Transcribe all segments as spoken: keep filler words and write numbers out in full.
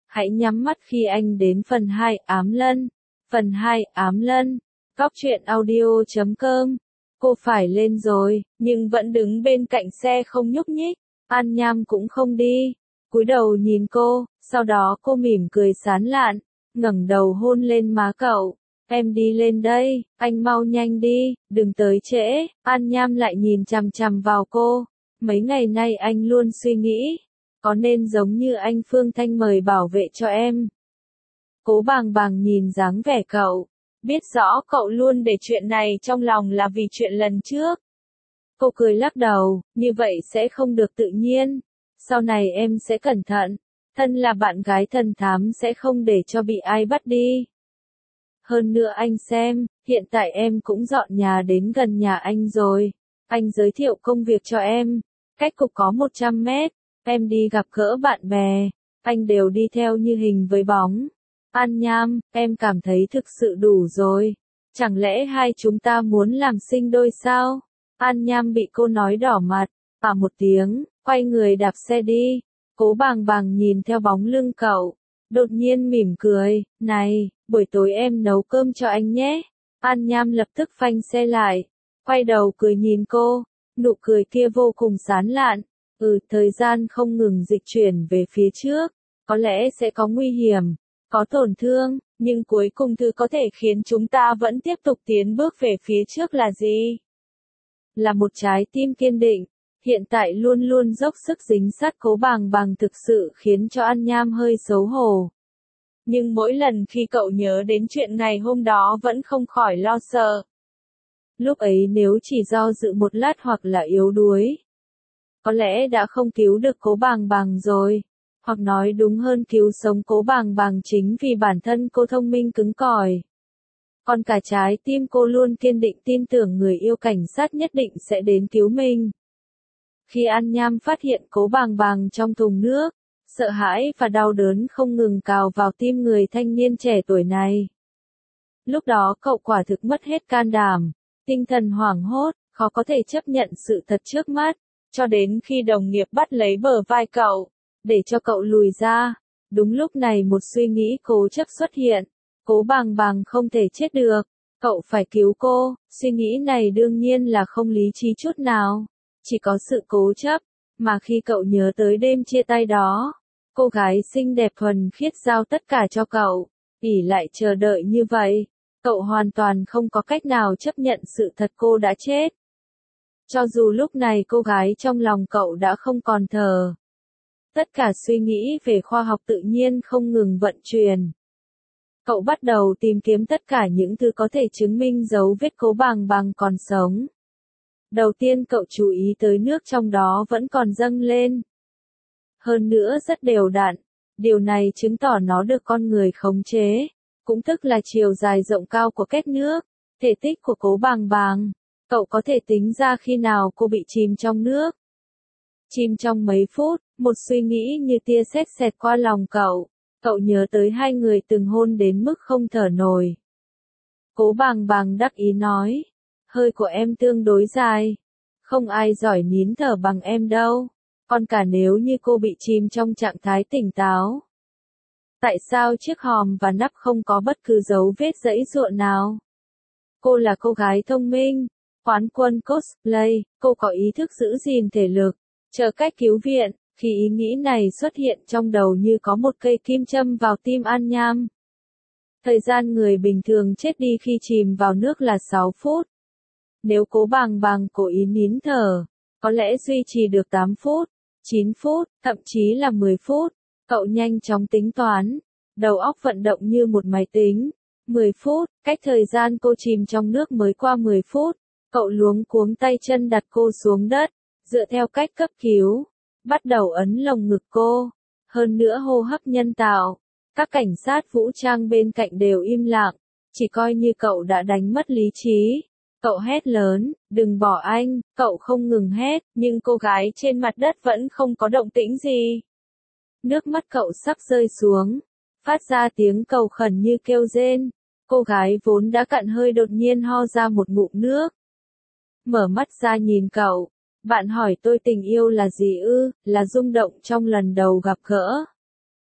Hãy nhắm mắt khi anh đến phần hai ám lân. Phần hai ám lân. Góc truyện audio chấm com. Cô phải lên rồi, nhưng vẫn đứng bên cạnh xe không nhúc nhích. An Nham cũng không đi. Cúi đầu nhìn cô, sau đó cô mỉm cười sán lạn, ngẩng đầu hôn lên má cậu. Em đi lên đây, anh mau nhanh đi, đừng tới trễ. An Nham lại nhìn chằm chằm vào cô. Mấy ngày nay anh luôn suy nghĩ, có nên giống như anh Phương Thanh mời bảo vệ cho em. Cố Bàng Bàng nhìn dáng vẻ cậu, biết rõ cậu luôn để chuyện này trong lòng là vì chuyện lần trước. Cô cười lắc đầu, như vậy sẽ không được tự nhiên. Sau này em sẽ cẩn thận, thân là bạn gái thần thám sẽ không để cho bị ai bắt đi. Hơn nữa anh xem, hiện tại em cũng dọn nhà đến gần nhà anh rồi. Anh giới thiệu công việc cho em, cách cục có một trăm mét, em đi gặp gỡ bạn bè, anh đều đi theo như hình với bóng. An Nham, em cảm thấy thực sự đủ rồi. Chẳng lẽ hai chúng ta muốn làm sinh đôi sao? An Nham bị cô nói đỏ mặt, à một tiếng, quay người đạp xe đi. Cố Bàng Bàng nhìn theo bóng lưng cậu, đột nhiên mỉm cười, này, buổi tối em nấu cơm cho anh nhé. An Nham lập tức phanh xe lại, quay đầu cười nhìn cô, nụ cười kia vô cùng sán lạn. Ừ, thời gian không ngừng dịch chuyển về phía trước, có lẽ sẽ có nguy hiểm, có tổn thương, nhưng cuối cùng thứ có thể khiến chúng ta vẫn tiếp tục tiến bước về phía trước là gì? Là một trái tim kiên định. Hiện tại luôn luôn dốc sức dính sát Cố Bàng Bàng thực sự khiến cho An Nham hơi xấu hổ. Nhưng mỗi lần khi cậu nhớ đến chuyện ngày hôm đó vẫn không khỏi lo sợ. Lúc ấy nếu chỉ do dự một lát hoặc là yếu đuối, có lẽ đã không cứu được Cố Bàng Bàng rồi. Hoặc nói đúng hơn cứu sống Cố Bàng Bàng chính vì bản thân cô thông minh cứng cỏi. Còn cả trái tim cô luôn kiên định tin tưởng người yêu cảnh sát nhất định sẽ đến cứu mình. Khi An Nham phát hiện Cố Bàng Bàng trong thùng nước, sợ hãi và đau đớn không ngừng cào vào tim người thanh niên trẻ tuổi này. Lúc đó cậu quả thực mất hết can đảm, tinh thần hoảng hốt, khó có thể chấp nhận sự thật trước mắt, cho đến khi đồng nghiệp bắt lấy bờ vai cậu, để cho cậu lùi ra. Đúng lúc này một suy nghĩ cố chấp xuất hiện, Cố Bàng Bàng không thể chết được, cậu phải cứu cô. Suy nghĩ này đương nhiên là không lý trí chút nào, chỉ có sự cố chấp. Mà khi cậu nhớ tới đêm chia tay đó, cô gái xinh đẹp thuần khiết giao tất cả cho cậu, ỷ lại chờ đợi như vậy, cậu hoàn toàn không có cách nào chấp nhận sự thật cô đã chết. Cho dù lúc này cô gái trong lòng cậu đã không còn thở. Tất cả suy nghĩ về khoa học tự nhiên không ngừng vận chuyển. Cậu bắt đầu tìm kiếm tất cả những thứ có thể chứng minh dấu vết Cố Bàng Bàng còn sống. Đầu tiên cậu chú ý tới nước trong đó vẫn còn dâng lên. Hơn nữa rất đều đặn, điều này chứng tỏ nó được con người khống chế, cũng tức là chiều dài rộng cao của kết nước, thể tích của Cố Bàng Bàng. Cậu có thể tính ra khi nào cô bị chìm trong nước. Chìm trong mấy phút, một suy nghĩ như tia sét xẹt qua lòng cậu. Cậu nhớ tới hai người từng hôn đến mức không thở nổi. Cố Bàng Bàng đắc ý nói, hơi của em tương đối dài, không ai giỏi nín thở bằng em đâu, còn cả nếu như cô bị chìm trong trạng thái tỉnh táo. Tại sao chiếc hòm và nắp không có bất cứ dấu vết giãy giụa nào? Cô là cô gái thông minh, quán quân cosplay, cô có ý thức giữ gìn thể lực, chờ cách cứu viện. Khi ý nghĩ này xuất hiện trong đầu như có một cây kim châm vào tim An Nham. Thời gian người bình thường chết đi khi chìm vào nước là sáu phút. Nếu Cố Bàng Bàng cố ý nín thở, có lẽ duy trì được tám phút, chín phút, thậm chí là mười phút. Cậu nhanh chóng tính toán, đầu óc vận động như một máy tính. mười phút, cách thời gian cô chìm trong nước mới qua mười phút. Cậu luống cuống tay chân đặt cô xuống đất, dựa theo cách cấp cứu. Bắt đầu ấn lồng ngực cô, hơn nữa hô hấp nhân tạo. Các cảnh sát vũ trang bên cạnh đều im lặng, chỉ coi như cậu đã đánh mất lý trí. Cậu hét lớn, đừng bỏ anh, cậu không ngừng hét, nhưng cô gái trên mặt đất vẫn không có động tĩnh gì. Nước mắt cậu sắp rơi xuống, phát ra tiếng cầu khẩn như kêu rên. Cô gái vốn đã cạn hơi đột nhiên ho ra một ngụm nước. Mở mắt ra nhìn cậu. Bạn hỏi tôi tình yêu là gì ư, là rung động trong lần đầu gặp gỡ.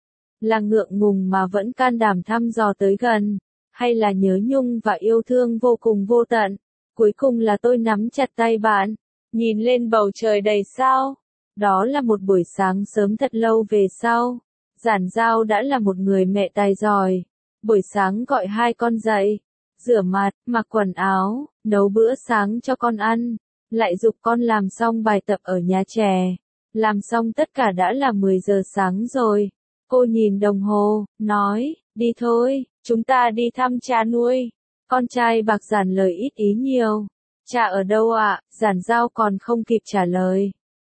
Là ngượng ngùng mà vẫn can đảm thăm dò tới gần, hay là nhớ nhung và yêu thương vô cùng vô tận? Cuối cùng là tôi nắm chặt tay bạn, nhìn lên bầu trời đầy sao. Đó là một buổi sáng sớm thật lâu về sau. Giản Giao đã là một người mẹ tài giỏi. Buổi sáng gọi hai con dậy, rửa mặt, mặc quần áo, nấu bữa sáng cho con ăn, lại giục con làm xong bài tập ở nhà trẻ. Làm xong tất cả đã là mười giờ sáng rồi. Cô nhìn đồng hồ, nói, đi thôi, chúng ta đi thăm cha nuôi. Con trai Bạc Giản lời ít ý nhiều. Cha ở đâu ạ? Giản Giao còn không kịp trả lời.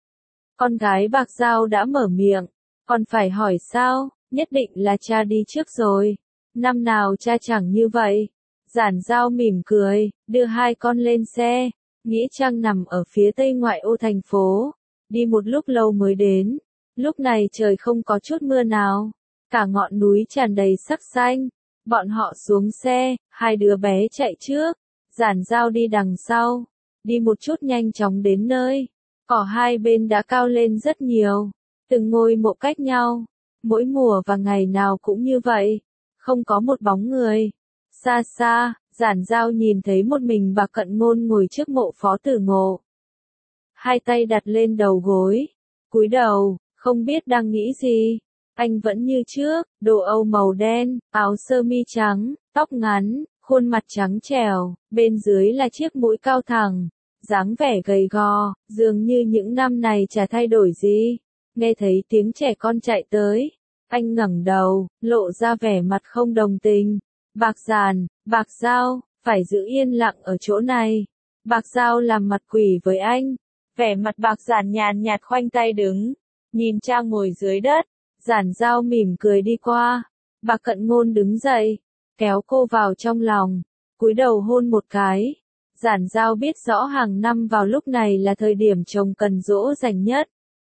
Con gái Bạc Giao đã mở miệng. Còn phải hỏi sao? Nhất định là cha đi trước rồi. Năm nào cha chẳng như vậy. Giản Giao mỉm cười, đưa hai con lên xe. Nghĩa Trang nằm ở phía tây ngoại ô thành phố. Đi một lúc lâu mới đến. Lúc này trời không có chút mưa nào. Cả ngọn núi tràn đầy sắc xanh. Bọn họ xuống xe, hai đứa bé chạy trước. Giản Giao đi đằng sau. Đi một chút nhanh chóng đến nơi. Cỏ hai bên đã cao lên rất nhiều. Từng ngôi mộ cách nhau. Mỗi mùa và ngày nào cũng như vậy. Không có một bóng người. Xa xa, Giản Giao nhìn thấy một mình Bạc Cận Ngôn ngồi trước mộ Phó Tử Ngộ. Hai tay đặt lên đầu gối. Cúi đầu, không biết đang nghĩ gì. Anh vẫn như trước, đồ Âu màu đen, áo sơ mi trắng, tóc ngắn, khuôn mặt trắng trẻo, bên dưới là chiếc mũi cao thẳng, dáng vẻ gầy gò, dường như những năm này chả thay đổi gì. Nghe thấy tiếng trẻ con chạy tới, anh ngẩng đầu, lộ ra vẻ mặt không đồng tình. Bạc Giản, Bạc Giao, phải giữ yên lặng ở chỗ này. Bạc Giao làm mặt quỷ với anh. Vẻ mặt Bạc Giản nhàn nhạt khoanh tay đứng, nhìn cha ngồi dưới đất. Giản Giao mỉm cười đi qua. Bạc Cận Ngôn đứng dậy, kéo cô vào trong lòng, cúi đầu hôn một cái. Giản Giao biết rõ hàng năm vào lúc này là thời điểm chồng cần dỗ dành nhất.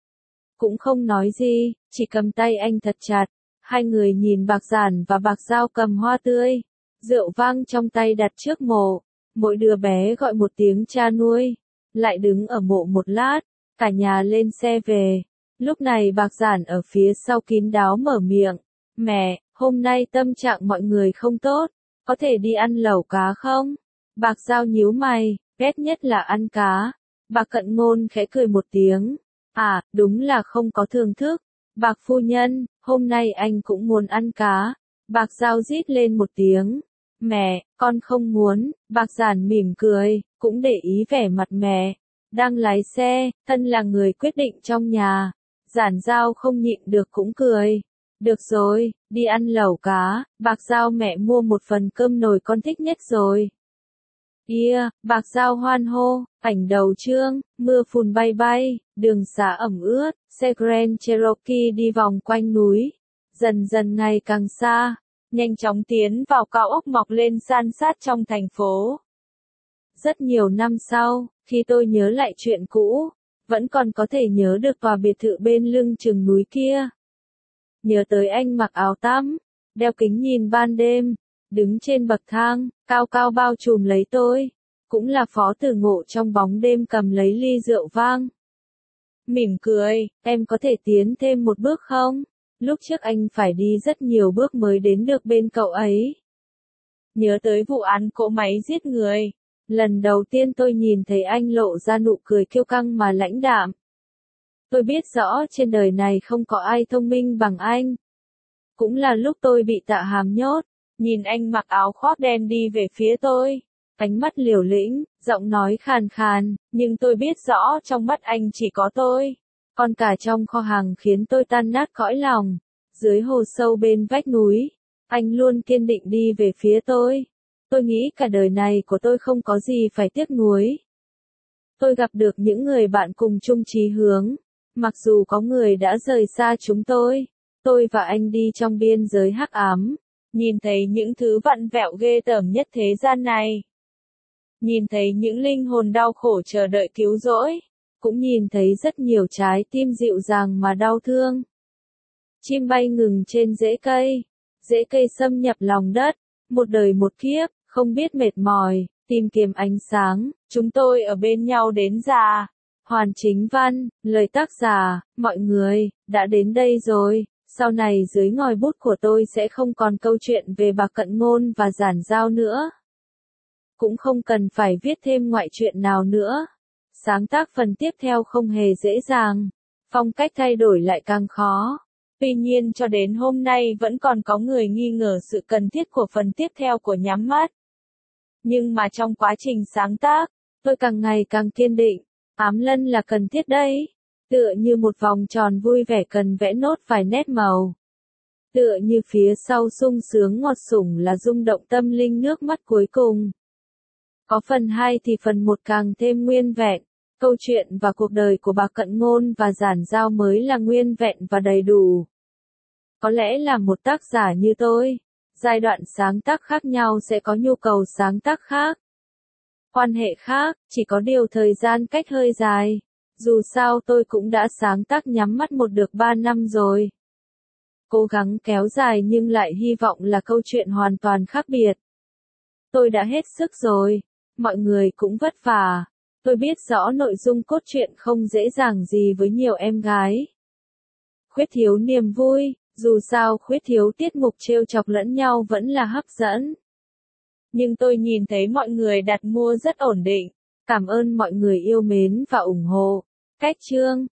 Cũng không nói gì, chỉ cầm tay anh thật chặt. Hai người nhìn Bạc Giản và Bạc Giao cầm hoa tươi, rượu vang trong tay đặt trước mộ. Mỗi đứa bé gọi một tiếng cha nuôi, lại đứng ở mộ một lát, cả nhà lên xe về. Lúc này Bạc Giản ở phía sau kín đáo mở miệng. Mẹ, hôm nay tâm trạng mọi người không tốt, có thể đi ăn lẩu cá không? Bạc Giao nhíu mày, ghét nhất là ăn cá. Bạc Cận Ngôn khẽ cười một tiếng. À, đúng là không có thưởng thức. Bạc phu nhân, hôm nay anh cũng muốn ăn cá. Bạc Giao rít lên một tiếng. Mẹ, con không muốn. Bạc Giản mỉm cười, cũng để ý vẻ mặt mẹ. Đang lái xe, thân là người quyết định trong nhà. Giản Giao không nhịn được cũng cười. Được rồi, đi ăn lẩu cá. Bạc Giao mẹ mua một phần cơm nồi con thích nhất rồi. Yeah, Bạc Giao hoan hô. Ảnh đầu chương, mưa phùn bay bay, đường xá ẩm ướt, xe Grand Cherokee đi vòng quanh núi, dần dần ngày càng xa, nhanh chóng tiến vào cao ốc mọc lên san sát trong thành phố. Rất nhiều năm sau, khi tôi nhớ lại chuyện cũ, vẫn còn có thể nhớ được tòa biệt thự bên lưng chừng núi kia. Nhớ tới anh mặc áo tắm, đeo kính nhìn ban đêm, đứng trên bậc thang, cao cao bao trùm lấy tôi. Cũng là Phó Tử Ngộ trong bóng đêm cầm lấy ly rượu vang. Mỉm cười, em có thể tiến thêm một bước không? Lúc trước anh phải đi rất nhiều bước mới đến được bên cậu ấy. Nhớ tới vụ án cỗ máy giết người. Lần đầu tiên tôi nhìn thấy anh lộ ra nụ cười kiêu căng mà lãnh đạm. Tôi biết rõ trên đời này không có ai thông minh bằng anh. Cũng là lúc tôi bị Tạ Hàm nhốt, nhìn anh mặc áo khoác đen đi về phía tôi. Ánh mắt liều lĩnh, giọng nói khàn khàn, nhưng tôi biết rõ trong mắt anh chỉ có tôi. Còn cả trong kho hàng khiến tôi tan nát cõi lòng. Dưới hồ sâu bên vách núi, anh luôn kiên định đi về phía tôi. Tôi nghĩ cả đời này của tôi không có gì phải tiếc nuối. Tôi gặp được những người bạn cùng chung chí hướng. Mặc dù có người đã rời xa chúng tôi, tôi và anh đi trong biên giới hắc ám, nhìn thấy những thứ vặn vẹo ghê tởm nhất thế gian này. Nhìn thấy những linh hồn đau khổ chờ đợi cứu rỗi, cũng nhìn thấy rất nhiều trái tim dịu dàng mà đau thương. Chim bay ngừng trên rễ cây, rễ cây xâm nhập lòng đất, một đời một kiếp, không biết mệt mỏi, tìm kiếm ánh sáng, chúng tôi ở bên nhau đến già. Hoàn Chính Văn, lời tác giả, mọi người, đã đến đây rồi, Sau này dưới ngòi bút của tôi sẽ không còn câu chuyện về Bạc Cận Ngôn và Giản Giao nữa. Cũng không cần phải viết thêm ngoại truyện nào nữa. Sáng tác phần tiếp theo không hề dễ dàng. Phong cách thay đổi lại càng khó. Tuy nhiên cho đến hôm nay vẫn còn có người nghi ngờ sự cần thiết của phần tiếp theo của Nhắm Mắt. Nhưng mà trong quá trình sáng tác, tôi càng ngày càng kiên định. Ám Lân là cần thiết đấy. Tựa như một vòng tròn vui vẻ cần vẽ nốt vài nét màu. Tựa như phía sau sung sướng ngọt sủng là rung động tâm linh nước mắt cuối cùng. Có phần hai thì phần một càng thêm nguyên vẹn. Câu chuyện và cuộc đời của Bạc Cận Ngôn và Giản Giao mới là nguyên vẹn và đầy đủ. Có lẽ là một tác giả như tôi, giai đoạn sáng tác khác nhau sẽ có nhu cầu sáng tác khác. Quan hệ khác, chỉ có điều thời gian cách hơi dài. Dù sao tôi cũng đã sáng tác Nhắm Mắt một được ba năm rồi. Cố gắng kéo dài nhưng lại hy vọng là câu chuyện hoàn toàn khác biệt. Tôi đã hết sức rồi, mọi người cũng vất vả. Tôi biết rõ nội dung cốt truyện không dễ dàng gì với nhiều em gái. Khuyết thiếu niềm vui, dù sao khuyết thiếu tiết mục trêu chọc lẫn nhau vẫn là hấp dẫn. Nhưng tôi nhìn thấy mọi người đặt mua rất ổn định. Cảm ơn mọi người yêu mến và ủng hộ. Cách chương